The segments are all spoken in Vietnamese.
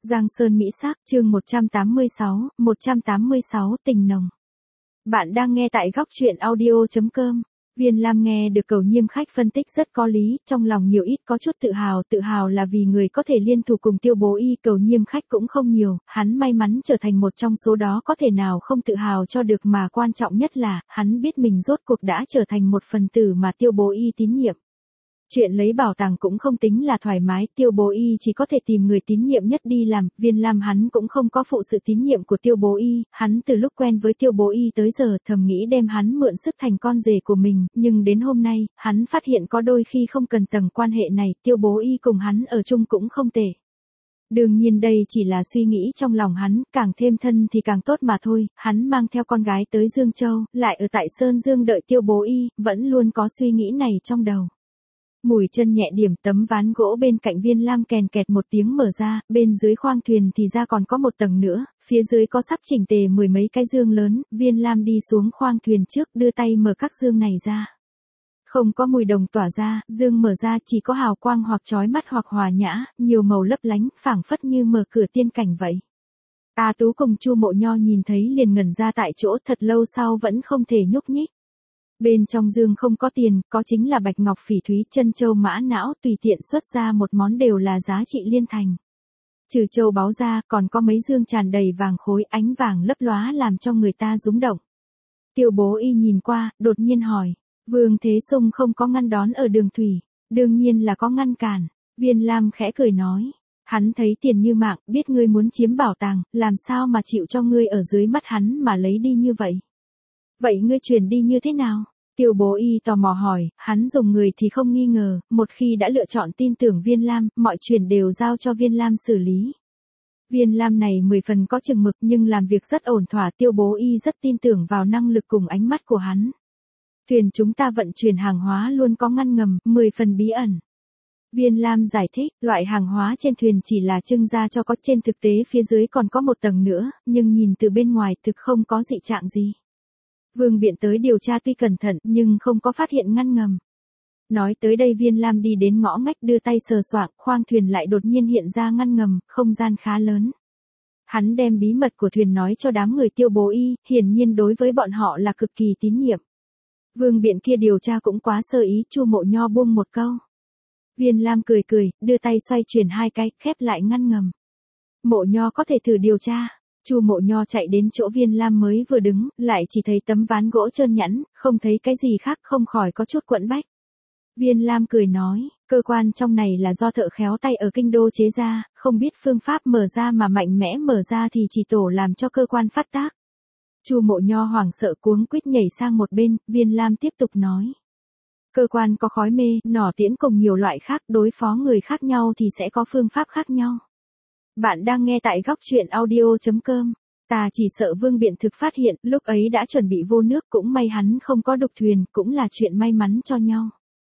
Giang Sơn Mỹ Sắc, chương 186, tình nồng. Bạn đang nghe tại góc truyện audio.com. Viên Lam nghe được Cầu Nhiêm khách phân tích rất có lý, trong lòng nhiều ít có chút tự hào là vì người có thể liên thủ cùng Tiêu Bố Y. Cầu Nhiêm khách cũng không nhiều, hắn may mắn trở thành một trong số đó, có thể nào không tự hào cho được, mà quan trọng nhất là, hắn biết mình rốt cuộc đã trở thành một phần tử mà Tiêu Bố Y tín nhiệm. Chuyện lấy bảo tàng cũng không tính là thoải mái, Tiêu Bố Y chỉ có thể tìm người tín nhiệm nhất đi làm, Viên Lam hắn cũng không có phụ sự tín nhiệm của Tiêu Bố Y, hắn từ lúc quen với Tiêu Bố Y tới giờ thầm nghĩ đem hắn mượn sức thành con rể của mình, nhưng đến hôm nay, hắn phát hiện có đôi khi không cần tầng quan hệ này, Tiêu Bố Y cùng hắn ở chung cũng không tệ. Đương nhiên đây chỉ là suy nghĩ trong lòng hắn, càng thêm thân thì càng tốt mà thôi, hắn mang theo con gái tới Dương Châu, lại ở tại Sơn Dương đợi Tiêu Bố Y, vẫn luôn có suy nghĩ này trong đầu. Mùi chân nhẹ điểm, tấm ván gỗ bên cạnh Viên Lam kèn kẹt một tiếng mở ra, bên dưới khoang thuyền thì ra còn có một tầng nữa, phía dưới có sắp chỉnh tề mười mấy cái dương lớn, Viên Lam đi xuống khoang thuyền trước, đưa tay mở các dương này ra. Không có mùi đồng tỏa ra, dương mở ra chỉ có hào quang hoặc chói mắt hoặc hòa nhã, nhiều màu lấp lánh, phảng phất như mở cửa tiên cảnh vậy. A Tú cùng Chu Mộ Nho nhìn thấy liền ngẩn ra tại chỗ, thật lâu sau vẫn không thể nhúc nhích. Bên trong dương không có tiền, có chính là bạch ngọc phỉ thúy, chân châu mã não, tùy tiện xuất ra một món đều là giá trị liên thành. Trừ châu báu ra, còn có mấy dương tràn đầy vàng khối, ánh vàng lấp lóa làm cho người ta rúng động. Tiêu Bố Y nhìn qua, đột nhiên hỏi, Vương Thế Sung không có ngăn đón ở đường thủy, đương nhiên là có ngăn cản. Viên Lam khẽ cười nói, hắn thấy tiền như mạng, biết ngươi muốn chiếm bảo tàng, làm sao mà chịu cho ngươi ở dưới mắt hắn mà lấy đi như vậy. Vậy ngươi chuyển đi như thế nào? Tiêu Bố Y tò mò hỏi, hắn dùng người thì không nghi ngờ, một khi đã lựa chọn tin tưởng Viên Lam, mọi chuyện đều giao cho Viên Lam xử lý. Viên Lam này 10 phần có chừng mực nhưng làm việc rất ổn thỏa, Tiêu Bố Y rất tin tưởng vào năng lực cùng ánh mắt của hắn. Thuyền chúng ta vận chuyển hàng hóa luôn có ngăn ngầm, 10 phần bí ẩn. Viên Lam giải thích, loại hàng hóa trên thuyền chỉ là trưng ra cho có, trên thực tế phía dưới còn có một tầng nữa, nhưng nhìn từ bên ngoài thực không có dị trạng gì. Vương Biện tới điều tra tuy cẩn thận nhưng không có phát hiện ngăn ngầm. Nói tới đây Viên Lam đi đến ngõ ngách đưa tay sờ soạng, khoang thuyền lại đột nhiên hiện ra ngăn ngầm, không gian khá lớn. Hắn đem bí mật của thuyền nói cho đám người Tiêu Bố Y, hiển nhiên đối với bọn họ là cực kỳ tín nhiệm. Vương Biện kia điều tra cũng quá sơ ý, Chu Mộ Nho buông một câu. Viên Lam cười, đưa tay xoay chuyển hai cái, khép lại ngăn ngầm. Mộ Nho có thể thử điều tra. Chu Mộ Nho chạy đến chỗ Viên Lam mới vừa đứng, lại chỉ thấy tấm ván gỗ trơn nhẵn, không thấy cái gì khác, không khỏi có chút quẫn bách. Viên Lam cười nói, cơ quan trong này là do thợ khéo tay ở kinh đô chế ra, không biết phương pháp mở ra mà mạnh mẽ mở ra thì chỉ tổ làm cho cơ quan phát tác. Chu Mộ Nho hoảng sợ cuống quýt nhảy sang một bên, Viên Lam tiếp tục nói. Cơ quan có khói mê, nỏ tiễn cùng nhiều loại khác, đối phó người khác nhau thì sẽ có phương pháp khác nhau. Bạn đang nghe tại góc truyện audio.com. Ta chỉ sợ Vương Biện thực phát hiện, lúc ấy đã chuẩn bị vô nước, cũng may hắn không có đục thuyền, cũng là chuyện may mắn cho nhau.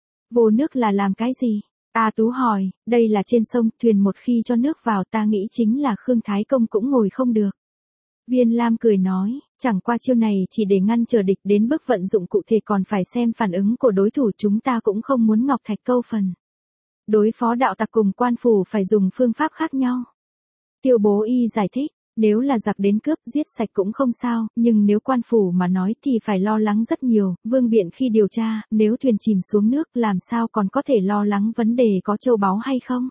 Vô nước là làm cái gì? A Tú hỏi, đây là trên sông, thuyền một khi cho nước vào ta nghĩ chính là Khương Thái Công cũng ngồi không được. Viên Lam cười nói, chẳng qua chiêu này chỉ để ngăn trở địch, đến bước vận dụng cụ thể còn phải xem phản ứng của đối thủ, chúng ta cũng không muốn ngọc thạch câu phần. Đối phó đạo tặc cùng quan phủ phải dùng phương pháp khác nhau. Tiêu Bố Y giải thích, nếu là giặc đến cướp giết sạch cũng không sao, nhưng nếu quan phủ mà nói thì phải lo lắng rất nhiều. Vương Biện khi điều tra, nếu thuyền chìm xuống nước làm sao còn có thể lo lắng vấn đề có châu báu hay không.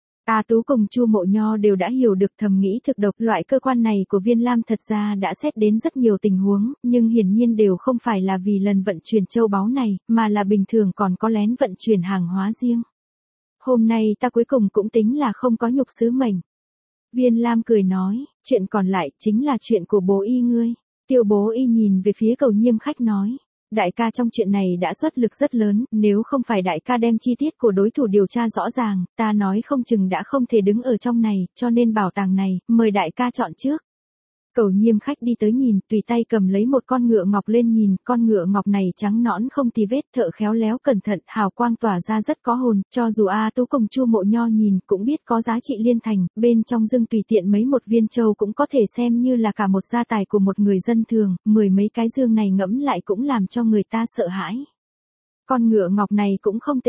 A Tú cùng Chu Mộ Nho đều đã hiểu được, thầm nghĩ thực độc, loại cơ quan này của Viên Lam thật ra đã xét đến rất nhiều tình huống, nhưng hiển nhiên đều không phải là vì lần vận chuyển châu báu này, mà là bình thường còn có lén vận chuyển hàng hóa riêng. Hôm nay ta cuối cùng cũng tính là không có nhục sứ mệnh. Viên Lam cười nói, chuyện còn lại chính là chuyện của Bố Y ngươi. Tiêu Bố Y nhìn về phía Cầu Nhiêm khách nói, đại ca trong chuyện này đã xuất lực rất lớn, nếu không phải đại ca đem chi tiết của đối thủ điều tra rõ ràng, ta nói không chừng đã không thể đứng ở trong này, cho nên bảo tàng này, mời đại ca chọn trước. Cầu Nhiêm khách đi tới nhìn, tùy tay cầm lấy một con ngựa ngọc lên nhìn, con ngựa ngọc này trắng nõn không tì vết, thợ khéo léo cẩn thận, hào quang tỏa ra rất có hồn, cho dù A Tú cùng Chu Mộ Nho nhìn cũng biết có giá trị liên thành, bên trong dương tùy tiện mấy một viên châu cũng có thể xem như là cả một gia tài của một người dân thường, 10 mấy cái dương này ngẫm lại cũng làm cho người ta sợ hãi. Con ngựa ngọc này cũng không tệ.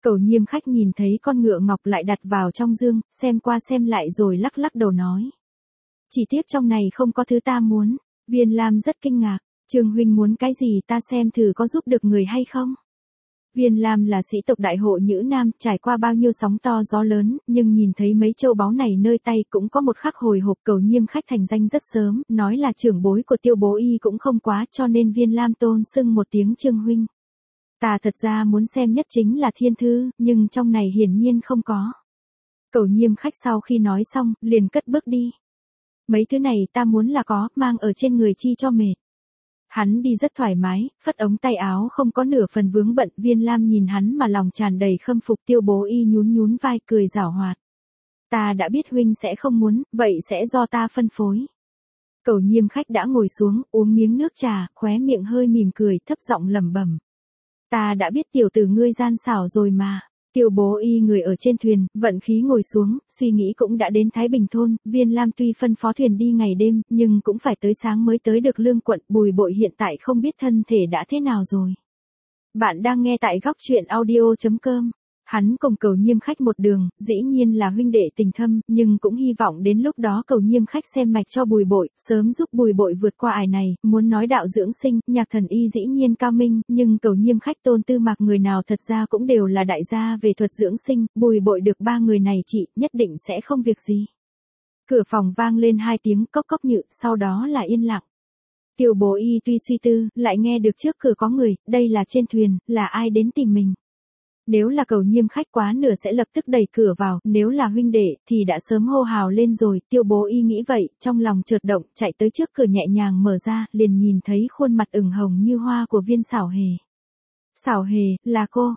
Cẩu Nhiêm Khách nhìn thấy con ngựa ngọc lại đặt vào trong dương, xem qua xem lại rồi lắc lắc đầu nói. Chỉ tiếc trong này không có thứ ta muốn. Viên Lam rất kinh ngạc. Trương huynh muốn cái gì ta xem thử có giúp được người hay không. Viên Lam là sĩ tộc đại hộ Nhữ Nam, trải qua bao nhiêu sóng to gió lớn, nhưng nhìn thấy mấy châu báu này nơi tay cũng có một khắc hồi hộp. Cẩu Nhiêm Khách thành danh rất sớm, nói là trưởng bối của Tiêu Bố Y cũng không quá, cho nên Viên Lam tôn xưng một tiếng Trương huynh. Ta thật ra muốn xem nhất chính là thiên thư, nhưng trong này hiển nhiên không có. Cẩu Nhiêm Khách sau khi nói xong, liền cất bước đi. Mấy thứ này ta muốn là có, mang ở trên người chi cho mệt. Hắn đi rất thoải mái, phất ống tay áo không có nửa phần vướng bận. Viên Lam nhìn hắn mà lòng tràn đầy khâm phục. Tiêu Bố Y nhún nhún vai cười giảo hoạt. Ta đã biết huynh sẽ không muốn, vậy sẽ do ta phân phối. Cẩu Nhiêm Khách đã ngồi xuống, uống miếng nước trà, khóe miệng hơi mỉm cười, thấp giọng lẩm bẩm. Ta đã biết tiểu tử ngươi gian xảo rồi mà. Tiêu Bố Y người ở trên thuyền, vận khí ngồi xuống, suy nghĩ cũng đã đến Thái Bình thôn. Viên Lam tuy phân phó thuyền đi ngày đêm, nhưng cũng phải tới sáng mới tới được Lương quận. Bùi Bội hiện tại không biết thân thể đã thế nào rồi. Bạn đang nghe tại góc truyện audio.com. Hắn cùng Cẩu Nhiêm Khách một đường, dĩ nhiên là huynh đệ tình thâm, nhưng cũng hy vọng đến lúc đó Cẩu Nhiêm Khách xem mạch cho Bùi Bội, sớm giúp Bùi Bội vượt qua ải này. Muốn nói đạo dưỡng sinh, Nhạc Thần Y dĩ nhiên cao minh, nhưng Cẩu Nhiêm Khách Tôn Tư Mạc người nào thật ra cũng đều là đại gia về thuật dưỡng sinh. Bùi Bội được ba người này trị, nhất định sẽ không việc gì. Cửa phòng vang lên 2 tiếng cốc cốc nhự, sau đó là yên lặng. Tiêu Bố Y tuy suy tư, lại nghe được trước cửa có người, đây là trên thuyền, là ai đến tìm mình. Nếu là Cẩu Nhiêm Khách quá nửa sẽ lập tức đẩy cửa vào, nếu là huynh đệ thì đã sớm hô hào lên rồi. Tiêu Bố Y nghĩ vậy, trong lòng chợt động, chạy tới trước cửa nhẹ nhàng mở ra, liền nhìn thấy khuôn mặt ửng hồng như hoa của Viên Xảo Hề. Xảo Hề, là cô,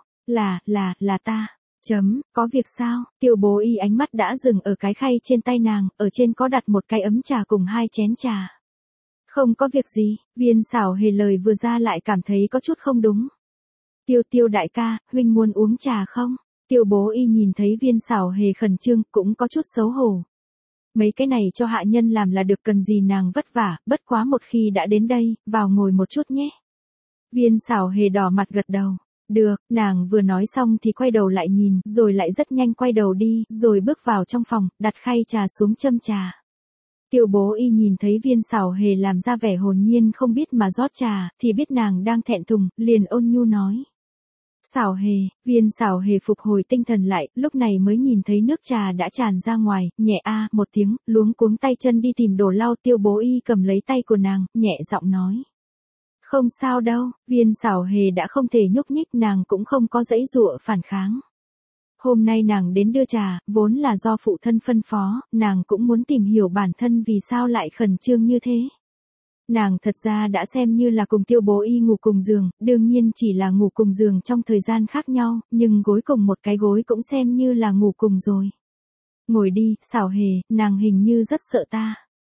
là ta. Có việc sao? Tiêu Bố Y ánh mắt đã dừng ở cái khay trên tay nàng, ở trên có đặt một cái ấm trà cùng 2 chén trà. Không có việc gì. Viên Xảo Hề lời vừa ra lại cảm thấy có chút không đúng. Tiêu đại ca, huynh muốn uống trà không? Tiêu Bố Y nhìn thấy Viên Xảo Hề khẩn trương, cũng có chút xấu hổ. Mấy cái này cho hạ nhân làm là được, cần gì nàng vất vả, bất quá một khi đã đến đây, vào ngồi một chút nhé. Viên Xảo Hề đỏ mặt gật đầu. Được, nàng vừa nói xong thì quay đầu lại nhìn, rồi lại rất nhanh quay đầu đi, rồi bước vào trong phòng, đặt khay trà xuống châm trà. Tiêu Bố Y nhìn thấy Viên Xảo Hề làm ra vẻ hồn nhiên không biết mà rót trà, thì biết nàng đang thẹn thùng, liền ôn nhu nói. Xảo Hề. Viên Xảo Hề phục hồi tinh thần lại, lúc này mới nhìn thấy nước trà đã tràn ra ngoài, nhẹ a một tiếng, luống cuống tay chân đi tìm đồ lau. Tiêu Bố Y cầm lấy tay của nàng, nhẹ giọng nói. Không sao đâu. Viên Xảo Hề đã không thể nhúc nhích, nàng cũng không có giãy giụa phản kháng. Hôm nay nàng đến đưa trà, vốn là do phụ thân phân phó, nàng cũng muốn tìm hiểu bản thân vì sao lại khẩn trương như thế. Nàng thật ra đã xem như là cùng Tiêu Bố Y ngủ cùng giường, đương nhiên chỉ là ngủ cùng giường trong thời gian khác nhau, nhưng gối cùng một cái gối cũng xem như là ngủ cùng rồi. Ngồi đi, Xảo Hề, nàng hình như rất sợ ta.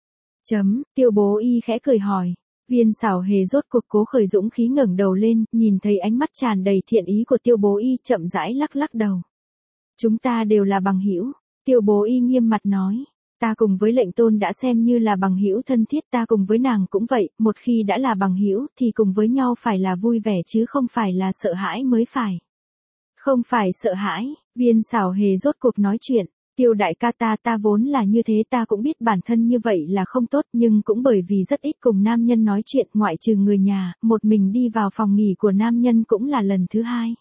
Tiêu Bố Y khẽ cười hỏi. Viên Xảo Hề rốt cuộc cố khởi dũng khí ngẩng đầu lên, nhìn thấy ánh mắt tràn đầy thiện ý của Tiêu Bố Y, chậm rãi lắc lắc đầu. Chúng ta đều là bằng hữu. Tiêu Bố Y nghiêm mặt nói. Ta cùng với lệnh tôn đã xem như là bằng hữu thân thiết, ta cùng với nàng cũng vậy, một khi đã là bằng hữu thì cùng với nhau phải là vui vẻ chứ không phải là sợ hãi mới phải. Không phải sợ hãi. Viên Xảo Hề rốt cuộc nói chuyện. Tiêu đại ca, ta vốn là như thế, ta cũng biết bản thân như vậy là không tốt, nhưng cũng bởi vì rất ít cùng nam nhân nói chuyện, ngoại trừ người nhà, một mình đi vào phòng nghỉ của nam nhân cũng là lần thứ 2.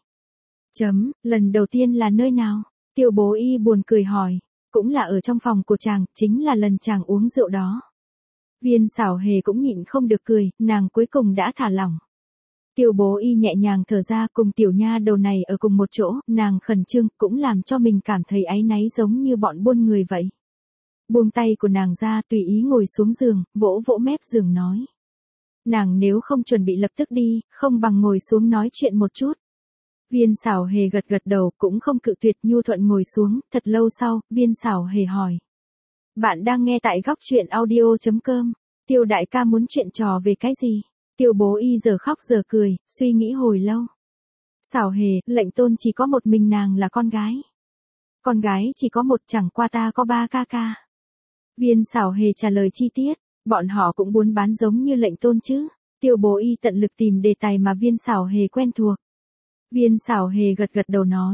Lần đầu tiên là nơi nào? Tiêu Bố Y buồn cười hỏi. Cũng là ở trong phòng của chàng, chính là lần chàng uống rượu đó. Viên Xảo Hề cũng nhịn không được cười, nàng cuối cùng đã thả lỏng. Tiêu Bố Y nhẹ nhàng thở ra, cùng tiểu nha đầu này ở cùng một chỗ, nàng khẩn trương, cũng làm cho mình cảm thấy áy náy giống như bọn buôn người vậy. Buông tay của nàng ra, tùy ý ngồi xuống giường, vỗ vỗ mép giường nói. Nàng nếu không chuẩn bị lập tức đi, không bằng ngồi xuống nói chuyện một chút. Viên Xảo Hề gật gật đầu, cũng không cự tuyệt, nhu thuận ngồi xuống. Thật lâu sau, Viên Xảo Hề hỏi. Bạn đang nghe tại góc truyện audio.com. Tiêu đại ca muốn chuyện trò về cái gì? Tiêu Bố Y giờ khóc giờ cười, suy nghĩ hồi lâu. Xảo Hề, lệnh tôn chỉ có một mình nàng là con gái. Con gái chỉ có một, chẳng qua ta có 3 ca ca. Viên Xảo Hề trả lời chi tiết. Bọn họ cũng muốn bán giống như lệnh tôn chứ? Tiêu Bố Y tận lực tìm đề tài mà Viên Xảo Hề quen thuộc. Viên Xảo Hề gật gật đầu nói.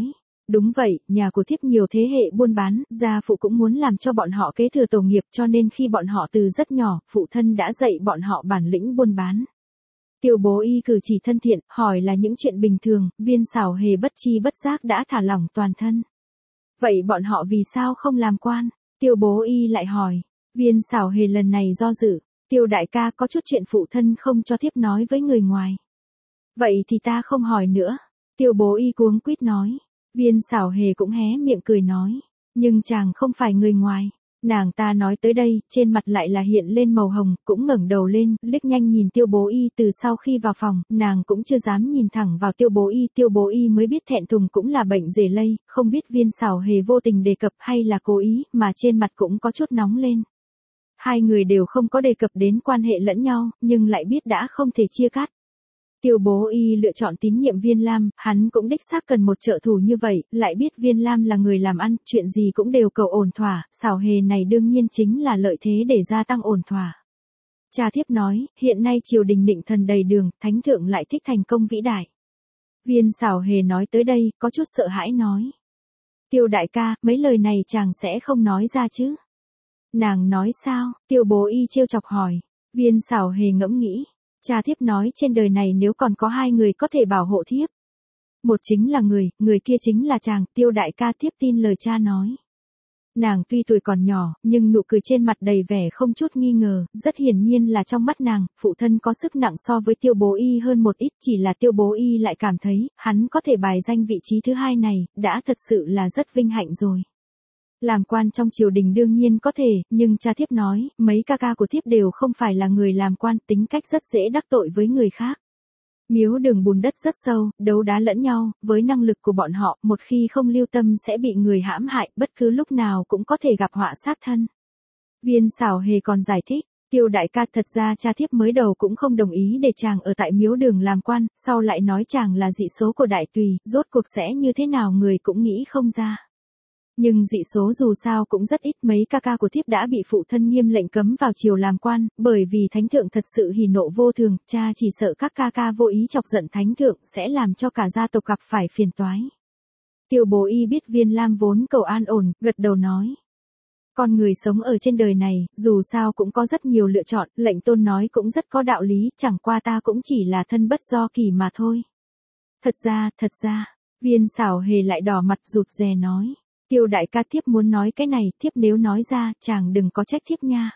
Đúng vậy, nhà của thiếp nhiều thế hệ buôn bán, gia phụ cũng muốn làm cho bọn họ kế thừa tổ nghiệp cho nên khi bọn họ từ rất nhỏ, phụ thân đã dạy bọn họ bản lĩnh buôn bán. Tiêu bố y cử chỉ thân thiện, hỏi là những chuyện bình thường, Viên Xảo Hề bất chi bất giác đã thả lỏng toàn thân. Vậy bọn họ vì sao không làm quan? Tiêu bố y lại hỏi. Viên Xảo Hề lần này do dự. Tiêu đại ca có chút chuyện phụ thân không cho thiếp nói với người ngoài. Vậy thì ta không hỏi nữa. Tiêu bố y cuống quýt nói. Viên Xảo Hề cũng hé miệng cười nói. Nhưng chàng không phải người ngoài. Nàng ta nói tới đây, trên mặt lại là hiện lên màu hồng, cũng ngẩng đầu lên, liếc nhanh nhìn tiêu bố y từ sau khi vào phòng, nàng cũng chưa dám nhìn thẳng vào tiêu bố y mới biết thẹn thùng cũng là bệnh rể lây, không biết Viên Xảo Hề vô tình đề cập hay là cố ý, mà trên mặt cũng có chút nóng lên. Hai người đều không có đề cập đến quan hệ lẫn nhau, nhưng lại biết đã không thể chia cắt. Tiêu bố y lựa chọn tín nhiệm Viên Lam, hắn cũng đích xác cần một trợ thủ như vậy, lại biết Viên Lam là người làm ăn, chuyện gì cũng đều cầu ổn thỏa, Xảo Hề này đương nhiên chính là lợi thế để gia tăng ổn thỏa. Cha thiếp nói, hiện nay triều đình nịnh thần đầy đường, thánh thượng lại thích thành công vĩ đại. Viên Xảo Hề nói tới đây, có chút sợ hãi nói. Tiêu đại ca, mấy lời này chàng sẽ không nói ra chứ? Nàng nói sao? Tiêu bố y trêu chọc hỏi. Viên Xảo Hề ngẫm nghĩ. Cha thiếp nói trên đời này nếu còn có hai người có thể bảo hộ thiếp. Một chính là người kia chính là chàng, Tiêu đại ca thiếp tin lời cha nói. Nàng tuy tuổi còn nhỏ, nhưng nụ cười trên mặt đầy vẻ không chút nghi ngờ, rất hiển nhiên là trong mắt nàng, phụ thân có sức nặng so với tiêu bố y hơn một ít, chỉ là tiêu bố y lại cảm thấy, hắn có thể bài danh vị trí thứ hai này, đã thật sự là rất vinh hạnh rồi. Làm quan trong triều đình đương nhiên có thể, nhưng cha thiếp nói, mấy ca ca của thiếp đều không phải là người làm quan, tính cách rất dễ đắc tội với người khác. Miếu đường bùn đất rất sâu, đấu đá lẫn nhau, với năng lực của bọn họ, một khi không lưu tâm sẽ bị người hãm hại, bất cứ lúc nào cũng có thể gặp họa sát thân. Viên Xảo Hề còn giải thích, Tiêu đại ca thật ra cha thiếp mới đầu cũng không đồng ý để chàng ở tại miếu đường làm quan, sau lại nói chàng là dị số của đại tùy, rốt cuộc sẽ như thế nào người cũng nghĩ không ra. Nhưng dị số dù sao cũng rất ít, mấy ca ca của thiếp đã bị phụ thân nghiêm lệnh cấm vào triều làm quan, bởi vì thánh thượng thật sự hỉ nộ vô thường, cha chỉ sợ các ca ca vô ý chọc giận thánh thượng sẽ làm cho cả gia tộc gặp phải phiền toái. Tiêu bố y biết Viên Lam vốn cầu an ổn, gật đầu nói. Con người sống ở trên đời này, dù sao cũng có rất nhiều lựa chọn, lệnh tôn nói cũng rất có đạo lý, chẳng qua ta cũng chỉ là thân bất do kỳ mà thôi. Thật ra, Viên Xảo Hề lại đỏ mặt rụt rè nói. Tiêu đại ca thiếp muốn nói cái này, thiếp nếu nói ra, chàng đừng có trách thiếp nha.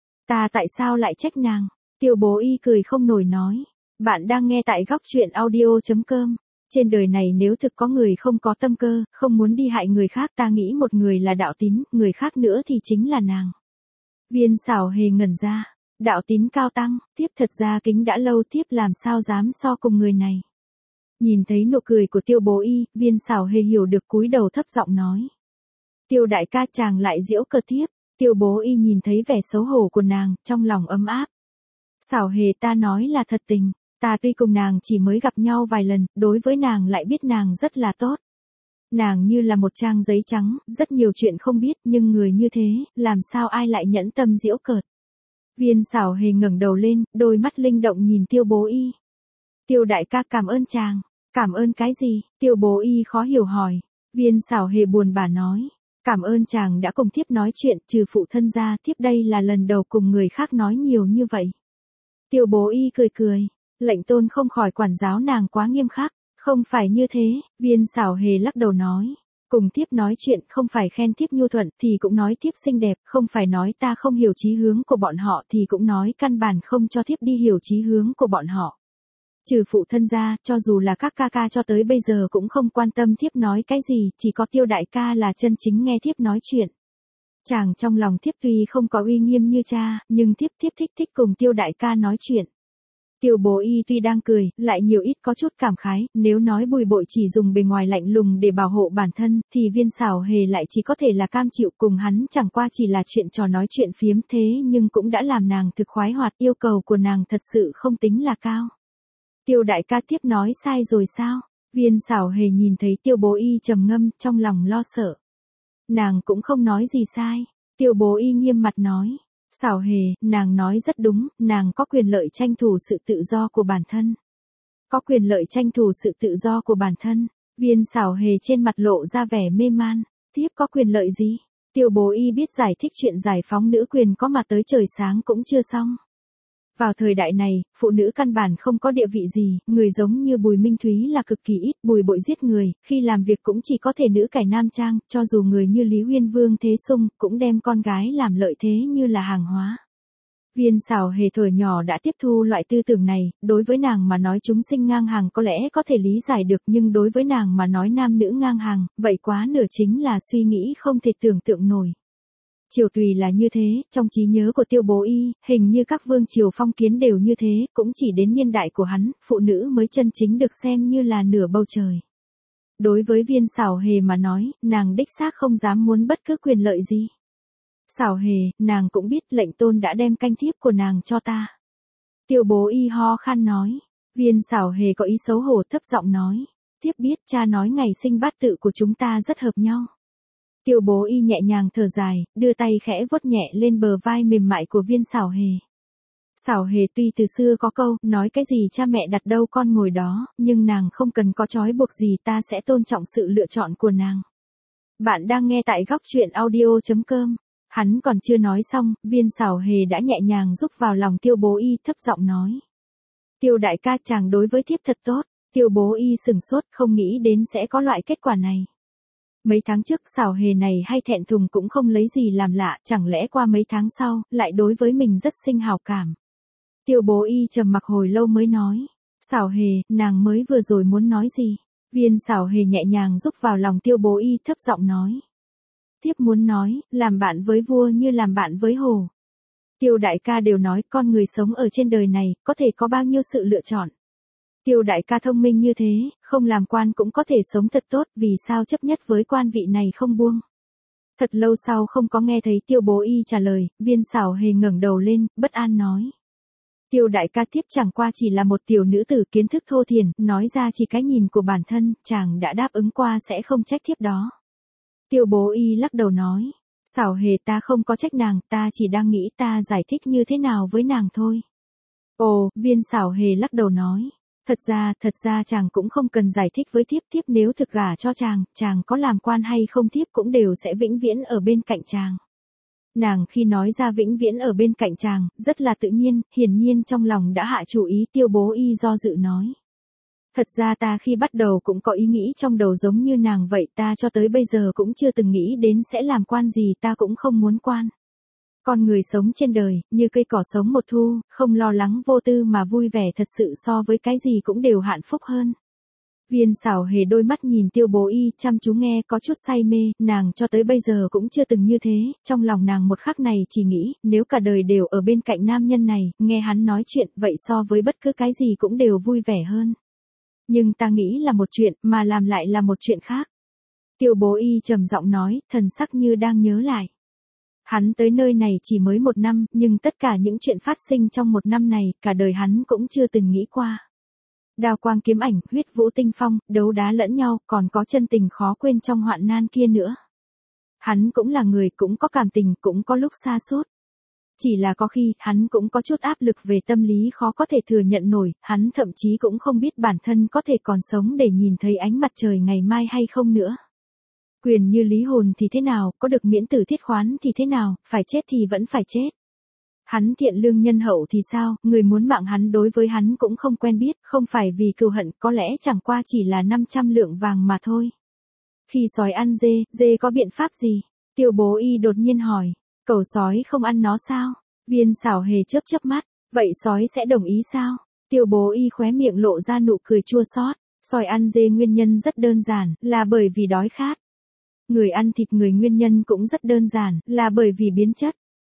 Ta tại sao lại trách nàng? Tiêu bố y cười không nổi nói. Bạn đang nghe tại góc truyện audio.com. Trên đời này nếu thực có người không có tâm cơ, không muốn đi hại người khác, ta nghĩ một người là đạo tín, người khác nữa thì chính là nàng. Viên Xảo Hề ngẩn ra. Đạo tín cao tăng, thiếp thật ra kính đã lâu, thiếp làm sao dám so cùng người này. Nhìn thấy nụ cười của tiêu bố y, Viên Xảo Hề hiểu được, cúi đầu thấp giọng nói. Tiêu đại ca chàng lại giễu cợt tiếp. Tiêu bố y nhìn thấy vẻ xấu hổ của nàng, trong lòng ấm áp. Xảo Hề, ta nói là thật tình, ta tuy cùng nàng chỉ mới gặp nhau vài lần, đối với nàng lại biết nàng rất là tốt. Nàng như là một trang giấy trắng, rất nhiều chuyện không biết, nhưng người như thế, làm sao ai lại nhẫn tâm giễu cợt. Viên Xảo Hề ngẩng đầu lên, đôi mắt linh động nhìn tiêu bố y. Tiêu đại ca cảm ơn chàng. Cảm ơn cái gì? Tiêu bố y khó hiểu hỏi. Viên Xảo Hề buồn bã nói. Cảm ơn chàng đã cùng thiếp nói chuyện, trừ phụ thân ra, thiếp đây là lần đầu cùng người khác nói nhiều như vậy. Tiêu bố y cười cười. Lệnh tôn không khỏi quản giáo nàng quá nghiêm khắc. Không phải như thế, Viên Xảo Hề lắc đầu nói. Cùng thiếp nói chuyện không phải khen thiếp nhu thuận thì cũng nói thiếp xinh đẹp, không phải nói ta không hiểu chí hướng của bọn họ thì cũng nói căn bản không cho thiếp đi hiểu chí hướng của bọn họ. Trừ phụ thân ra, cho dù là các ca ca cho tới bây giờ cũng không quan tâm thiếp nói cái gì, chỉ có tiêu đại ca là chân chính nghe thiếp nói chuyện. Chàng trong lòng thiếp tuy không có uy nghiêm như cha, nhưng thiếp thích cùng tiêu đại ca nói chuyện. Tiêu bố y tuy đang cười, lại nhiều ít có chút cảm khái, nếu nói Bùi Bội chỉ dùng bề ngoài lạnh lùng để bảo hộ bản thân, thì Viên Xảo Hề lại chỉ có thể là cam chịu, cùng hắn chẳng qua chỉ là chuyện trò nói chuyện phiếm thế nhưng cũng đã làm nàng thực khoái hoạt, yêu cầu của nàng thật sự không tính là cao. Tiêu đại ca tiếp nói sai rồi sao? Viên Xảo Hề nhìn thấy tiêu bố y trầm ngâm, trong lòng lo sợ. Nàng cũng không nói gì sai. Tiêu bố y nghiêm mặt nói. Xảo Hề, nàng nói rất đúng, nàng có quyền lợi tranh thủ sự tự do của bản thân. Có quyền lợi tranh thủ sự tự do của bản thân. Viên Xảo Hề trên mặt lộ ra vẻ mê man. Thiếp có quyền lợi gì? Tiêu Bố Y biết giải thích chuyện giải phóng nữ quyền có mà tới trời sáng cũng chưa xong. Vào thời đại này, phụ nữ căn bản không có địa vị gì, người giống như Bùi Minh Thúy là cực kỳ ít, Bùi Bội giết người, khi làm việc cũng chỉ có thể nữ cải nam trang, cho dù người như Lý Uyên Vương Thế Sung, cũng đem con gái làm lợi thế như là hàng hóa. Viên Xảo Hề thuở nhỏ đã tiếp thu loại tư tưởng này, đối với nàng mà nói chúng sinh ngang hàng có lẽ có thể lý giải được nhưng đối với nàng mà nói nam nữ ngang hàng, vậy quá nửa chính là suy nghĩ không thể tưởng tượng nổi. Triều Tùy là như thế, trong trí nhớ của Tiêu Bố Y, hình như các vương triều phong kiến đều như thế, cũng chỉ đến niên đại của hắn, phụ nữ mới chân chính được xem như là nửa bầu trời. Đối với Viên Xảo Hề mà nói, nàng đích xác không dám muốn bất cứ quyền lợi gì. Xảo Hề, nàng cũng biết lệnh tôn đã đem canh thiếp của nàng cho ta. Tiêu Bố Y ho khan nói. Viên Xảo Hề có ý xấu hổ thấp giọng nói. Thiếp biết cha nói ngày sinh bát tự của chúng ta rất hợp nhau. Tiêu Bố Y nhẹ nhàng thở dài, đưa tay khẽ vuốt nhẹ lên bờ vai mềm mại của Viên Xảo Hề. Xảo Hề tuy từ xưa có câu, nói cái gì cha mẹ đặt đâu con ngồi đó, nhưng nàng không cần có trói buộc gì, ta sẽ tôn trọng sự lựa chọn của nàng. Bạn đang nghe tại góc truyện audio.com. Hắn còn chưa nói xong, Viên Xảo Hề đã nhẹ nhàng rúc vào lòng Tiêu Bố Y thấp giọng nói. Tiêu đại ca chàng đối với thiếp thật tốt. Tiêu Bố Y sừng sốt không nghĩ đến sẽ có loại kết quả này. Mấy tháng trước Xảo Hề này hay thẹn thùng cũng không lấy gì làm lạ, chẳng lẽ qua mấy tháng sau, lại đối với mình rất sinh hào cảm. Tiêu Bố Y trầm mặc hồi lâu mới nói. Xảo Hề, nàng mới vừa rồi muốn nói gì? Viên Xảo Hề nhẹ nhàng rúc vào lòng Tiêu Bố Y thấp giọng nói. Thiếp muốn nói, làm bạn với vua như làm bạn với hổ. Tiêu đại ca đều nói con người sống ở trên đời này, có thể có bao nhiêu sự lựa chọn. Tiêu đại ca thông minh như thế, không làm quan cũng có thể sống thật tốt, vì sao chấp nhất với quan vị này không buông. Thật lâu sau không có nghe thấy Tiêu Bố Y trả lời, Viên Xảo Hề ngẩng đầu lên, bất an nói. Tiêu đại ca thiếp chẳng qua chỉ là một tiểu nữ tử kiến thức thô thiển, nói ra chỉ cái nhìn của bản thân, chàng đã đáp ứng qua sẽ không trách thiếp đó. Tiêu Bố Y lắc đầu nói. Xảo Hề ta không có trách nàng, ta chỉ đang nghĩ ta giải thích như thế nào với nàng thôi. Ồ, Viên Xảo Hề lắc đầu nói. Thật ra chàng cũng không cần giải thích với thiếp, thiếp nếu thực gả cho chàng có làm quan hay không thiếp cũng đều sẽ vĩnh viễn ở bên cạnh chàng. Nàng khi nói ra vĩnh viễn ở bên cạnh chàng, rất là tự nhiên, hiển nhiên trong lòng đã hạ chủ ý. Tiêu Bố Y do dự nói. Thật ra ta khi bắt đầu cũng có ý nghĩ trong đầu giống như nàng vậy, ta cho tới bây giờ cũng chưa từng nghĩ đến sẽ làm quan gì, ta cũng không muốn quan. Con người sống trên đời, như cây cỏ sống một thu, không lo lắng vô tư mà vui vẻ thật sự so với cái gì cũng đều hạnh phúc hơn. Viên Xảo Hề đôi mắt nhìn Tiêu Bố Y chăm chú nghe có chút say mê, nàng cho tới bây giờ cũng chưa từng như thế, trong lòng nàng một khắc này chỉ nghĩ, nếu cả đời đều ở bên cạnh nam nhân này, nghe hắn nói chuyện, vậy so với bất cứ cái gì cũng đều vui vẻ hơn. Nhưng ta nghĩ là một chuyện, mà làm lại là một chuyện khác. Tiêu Bố Y trầm giọng nói, thần sắc như đang nhớ lại. Hắn tới nơi này chỉ mới 1 năm, nhưng tất cả những chuyện phát sinh trong 1 năm này, cả đời hắn cũng chưa từng nghĩ qua. Đao quang kiếm ảnh, huyết vũ tinh phong, đấu đá lẫn nhau, còn có chân tình khó quên trong hoạn nan kia nữa. Hắn cũng là người, cũng có cảm tình, cũng có lúc sa sút. Chỉ là có khi, hắn cũng có chút áp lực về tâm lý khó có thể thừa nhận nổi, hắn thậm chí cũng không biết bản thân có thể còn sống để nhìn thấy ánh mặt trời ngày mai hay không nữa. Quyền như lý hồn thì thế nào, có được miễn tử thiết khoán thì thế nào, phải chết thì vẫn phải chết. Hắn thiện lương nhân hậu thì sao, người muốn mạng hắn đối với hắn cũng không quen biết, không phải vì cừu hận, có lẽ chẳng qua chỉ là 500 lượng vàng mà thôi. Khi sói ăn dê có biện pháp gì? Tiêu Bố Y đột nhiên hỏi. Cẩu sói không ăn nó sao? Viên Xảo Hề chớp mắt, vậy sói sẽ đồng ý sao? Tiêu Bố Y khóe miệng lộ ra nụ cười chua xót. Sói ăn dê nguyên nhân rất đơn giản, là bởi vì đói khát. Người ăn thịt người nguyên nhân cũng rất đơn giản, là bởi vì biến chất.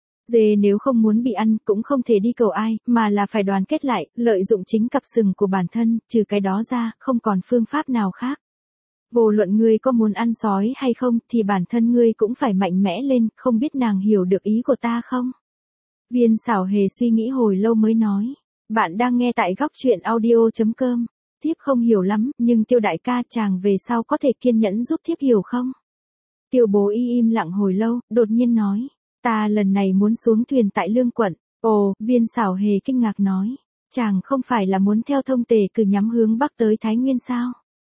Dê nếu không muốn bị ăn cũng không thể đi cầu ai, mà là phải đoàn kết lại, lợi dụng chính cặp sừng của bản thân, trừ cái đó ra, không còn phương pháp nào khác. Vô luận ngươi có muốn ăn sói hay không, thì bản thân ngươi cũng phải mạnh mẽ lên, không biết nàng hiểu được ý của ta không? Viên Xảo Hề suy nghĩ hồi lâu mới nói. Bạn đang nghe tại góc truyện audio.com. Thiếp không hiểu lắm, nhưng Tiêu đại ca chàng về sau có thể kiên nhẫn giúp thiếp hiểu không? Tiêu Bố Y im lặng hồi lâu, đột nhiên nói. Ta lần này muốn xuống thuyền tại Lương quận. Ồ, Viên Xảo Hề kinh ngạc nói. Chàng không phải là muốn theo thông tề cử nhắm hướng bắc tới Thái Nguyên sao?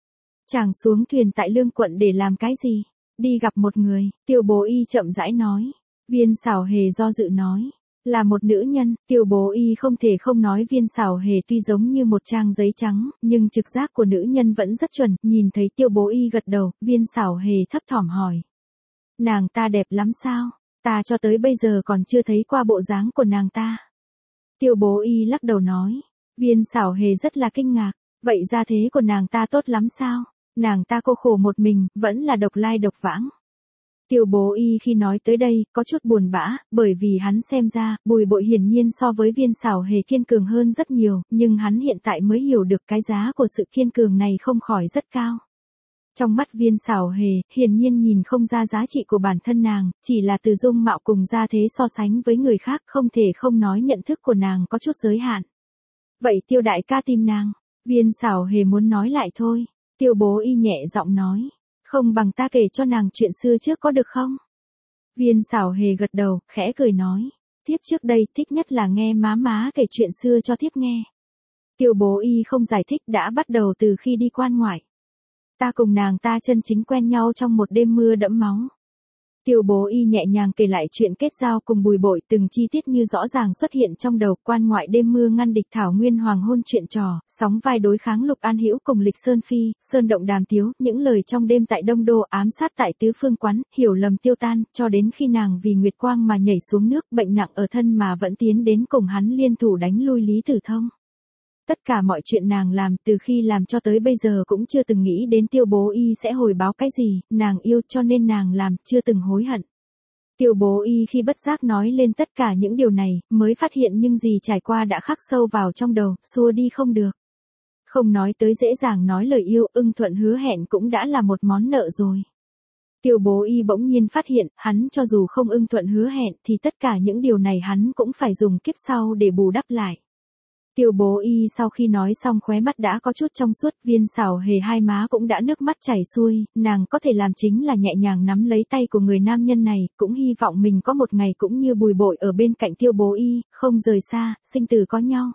Chàng xuống thuyền tại Lương quận để làm cái gì? Đi gặp một người, Tiêu Bố Y chậm rãi nói. Viên Xảo Hề do dự nói. Là một nữ nhân, Tiêu Bố Y không thể không nói Viên Xảo Hề tuy giống như một trang giấy trắng, nhưng trực giác của nữ nhân vẫn rất chuẩn, nhìn thấy Tiêu Bố Y gật đầu, Viên Xảo Hề thấp thỏm hỏi. Nàng ta đẹp lắm sao? Ta cho tới bây giờ còn chưa thấy qua bộ dáng của nàng ta. Tiêu Bố Y lắc đầu nói. Viên Xảo Hề rất là kinh ngạc, vậy gia thế của nàng ta tốt lắm sao? Nàng ta cô khổ một mình, vẫn là độc lai độc vãng. Tiêu Bố Y khi nói tới đây, có chút buồn bã, bởi vì hắn xem ra, Bùi Bội hiển nhiên so với Viên Xảo Hề kiên cường hơn rất nhiều, nhưng hắn hiện tại mới hiểu được cái giá của sự kiên cường này không khỏi rất cao. Trong mắt Viên Xảo Hề, hiển nhiên nhìn không ra giá trị của bản thân nàng, chỉ là từ dung mạo cùng gia thế so sánh với người khác không thể không nói nhận thức của nàng có chút giới hạn. Vậy Tiêu đại ca tìm nàng, Viên Xảo Hề muốn nói lại thôi. Tiêu Bố Y nhẹ giọng nói. Không bằng ta kể cho nàng chuyện xưa trước có được không? Viên Xảo Hề gật đầu, khẽ cười nói. Thiếp trước đây thích nhất là nghe má kể chuyện xưa cho thiếp nghe. Tiêu Bố Y không giải thích đã bắt đầu từ khi đi quan ngoại. Ta cùng nàng ta chân chính quen nhau trong một đêm mưa đẫm máu. Tiêu Bố Y nhẹ nhàng kể lại chuyện kết giao cùng Bùi Bội, từng chi tiết như rõ ràng xuất hiện trong đầu. Quan ngoại đêm mưa ngăn địch Thảo Nguyên hoàng hôn chuyện trò, sóng vai đối kháng Lục An Hữu cùng Lịch Sơn Phi, sơn động đàm tiếu, những lời trong đêm tại Đông Đô, ám sát tại Tứ Phương Quán, hiểu lầm tiêu tan, cho đến khi nàng vì Nguyệt Quang mà nhảy xuống nước, bệnh nặng ở thân mà vẫn tiến đến cùng hắn liên thủ đánh lui Lý Tử Thông. Tất cả mọi chuyện nàng làm từ khi làm cho tới bây giờ cũng chưa từng nghĩ đến Tiêu Bố Y sẽ hồi báo cái gì, nàng yêu cho nên nàng làm, chưa từng hối hận. Tiêu Bố Y khi bất giác nói lên tất cả những điều này, mới phát hiện những gì trải qua đã khắc sâu vào trong đầu, xua đi không được. Không nói tới dễ dàng nói lời yêu, ưng thuận hứa hẹn cũng đã là một món nợ rồi. Tiêu Bố Y bỗng nhiên phát hiện, hắn cho dù không ưng thuận hứa hẹn thì tất cả những điều này hắn cũng phải dùng kiếp sau để bù đắp lại. Tiêu Bố Y sau khi nói xong khóe mắt đã có chút trong suốt, Viên Xảo Hề hai má cũng đã nước mắt chảy xuôi, nàng có thể làm chính là nhẹ nhàng nắm lấy tay của người nam nhân này, cũng hy vọng mình có một ngày cũng như Bùi Bội ở bên cạnh Tiêu Bố Y, không rời xa, sinh tử có nhau.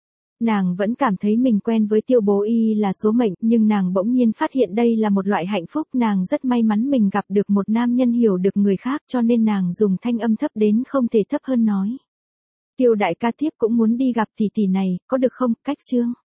Nàng vẫn cảm thấy mình quen với Tiêu Bố Y là số mệnh, nhưng nàng bỗng nhiên phát hiện đây là một loại hạnh phúc, nàng rất may mắn mình gặp được một nam nhân hiểu được người khác, cho nên nàng dùng thanh âm thấp đến không thể thấp hơn nói. Tiêu đại ca tiếp cũng muốn đi gặp tỷ tỷ này, có được không? Cách chương.